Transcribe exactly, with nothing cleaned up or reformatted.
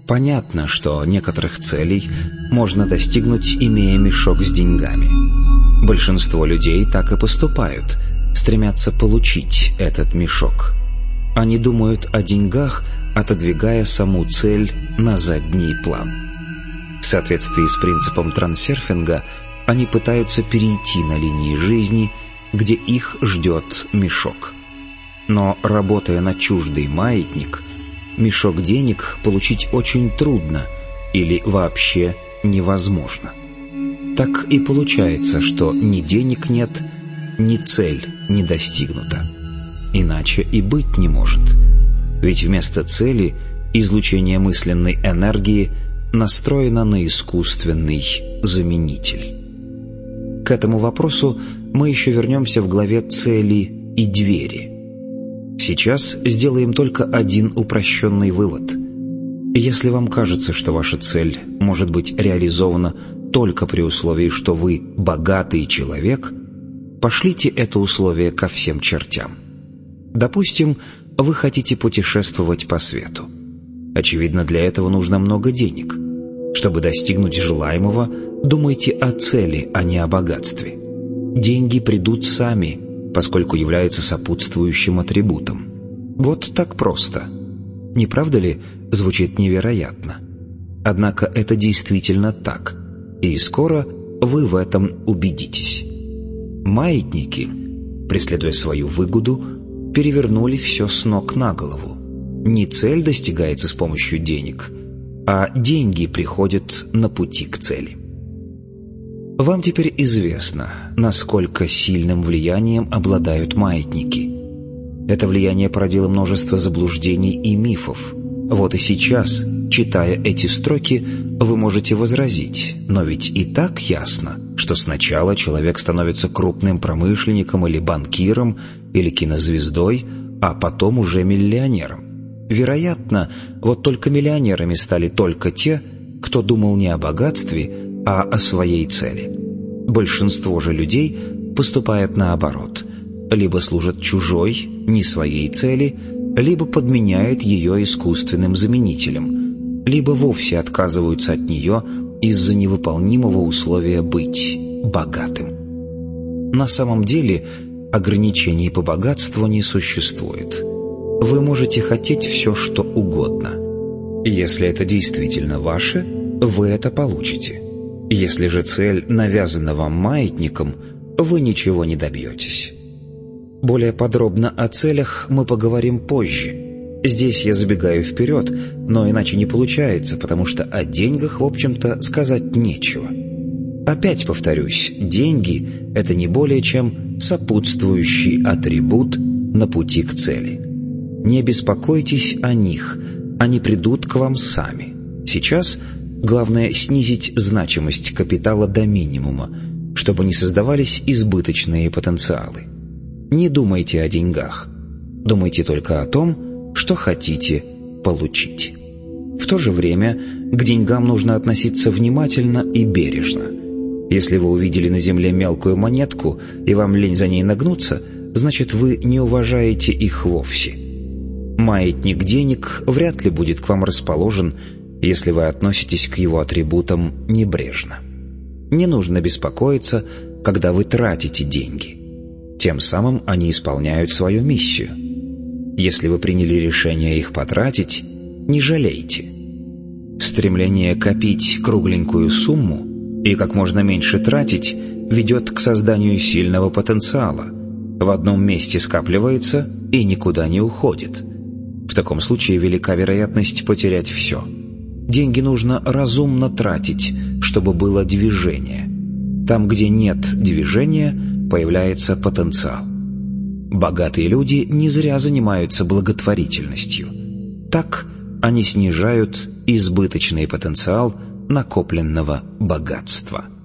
Понятно, что некоторых целей можно достигнуть, имея мешок с деньгами. Большинство людей так и поступают, стремятся получить этот мешок. Они думают о деньгах, отодвигая саму цель на задний план. В соответствии с принципом трансерфинга они пытаются перейти на линии жизни, где их ждет мешок. Но, работая на чуждый маятник, мешок денег получить очень трудно или вообще невозможно. Так и получается, что ни денег нет, ни цель не достигнута. Иначе и быть не может. Ведь вместо цели излучение мысленной энергии настроено на искусственный заменитель. К этому вопросу мы еще вернемся в главе «Цели и двери». Сейчас сделаем только один упрощенный вывод. Если вам кажется, что ваша цель может быть реализована только при условии, что вы богатый человек, пошлите это условие ко всем чертям. Допустим, вы хотите путешествовать по свету. Очевидно, для этого нужно много денег. Чтобы достигнуть желаемого, думайте о цели, а не о богатстве. Деньги придут сами, поскольку являются сопутствующим атрибутом. Вот так просто. Не правда ли, звучит невероятно? Однако это действительно так, и скоро вы в этом убедитесь. Маятники, преследуя свою выгоду, перевернули все с ног на голову. Не цель достигается с помощью денег, а деньги приходят на пути к цели. Вам теперь известно, насколько сильным влиянием обладают маятники. Это влияние породило множество заблуждений и мифов. Вот и сейчас, читая эти строки, вы можете возразить, но ведь и так ясно, что сначала человек становится крупным промышленником или банкиром, или кинозвездой, а потом уже миллионером. Вероятно, вот только миллионерами стали только те, кто думал не о богатстве, а о своей цели. Большинство же людей поступает наоборот. Либо служат чужой, не своей цели, либо подменяет ее искусственным заменителем, либо вовсе отказываются от нее из-за невыполнимого условия быть богатым. На самом деле ограничений по богатству не существует. Вы можете хотеть все, что угодно. Если это действительно ваше, вы это получите. Если же цель навязана вам маятником, вы ничего не добьетесь. Более подробно о целях мы поговорим позже. Здесь я забегаю вперед, но иначе не получается, потому что о деньгах, в общем-то, сказать нечего. Опять повторюсь, деньги – это не более чем сопутствующий атрибут на пути к цели. Не беспокойтесь о них, они придут к вам сами. Сейчас главное снизить значимость капитала до минимума, чтобы не создавались избыточные потенциалы. Не думайте о деньгах, думайте только о том, что хотите получить. В то же время к деньгам нужно относиться внимательно и бережно. Если вы увидели на земле мелкую монетку и вам лень за ней нагнуться, значит, вы не уважаете их вовсе. Маятник денег вряд ли будет к вам расположен, если вы относитесь к его атрибутам небрежно. Не нужно беспокоиться, когда вы тратите деньги. Тем самым они исполняют свою миссию. Если вы приняли решение их потратить, не жалейте. Стремление копить кругленькую сумму и как можно меньше тратить ведет к созданию сильного потенциала. В одном месте скапливается и никуда не уходит. В таком случае велика вероятность потерять все. Деньги нужно разумно тратить, чтобы было движение. Там, где нет движения, появляется потенциал. Богатые люди не зря занимаются благотворительностью. Так они снижают избыточный потенциал накопленного богатства.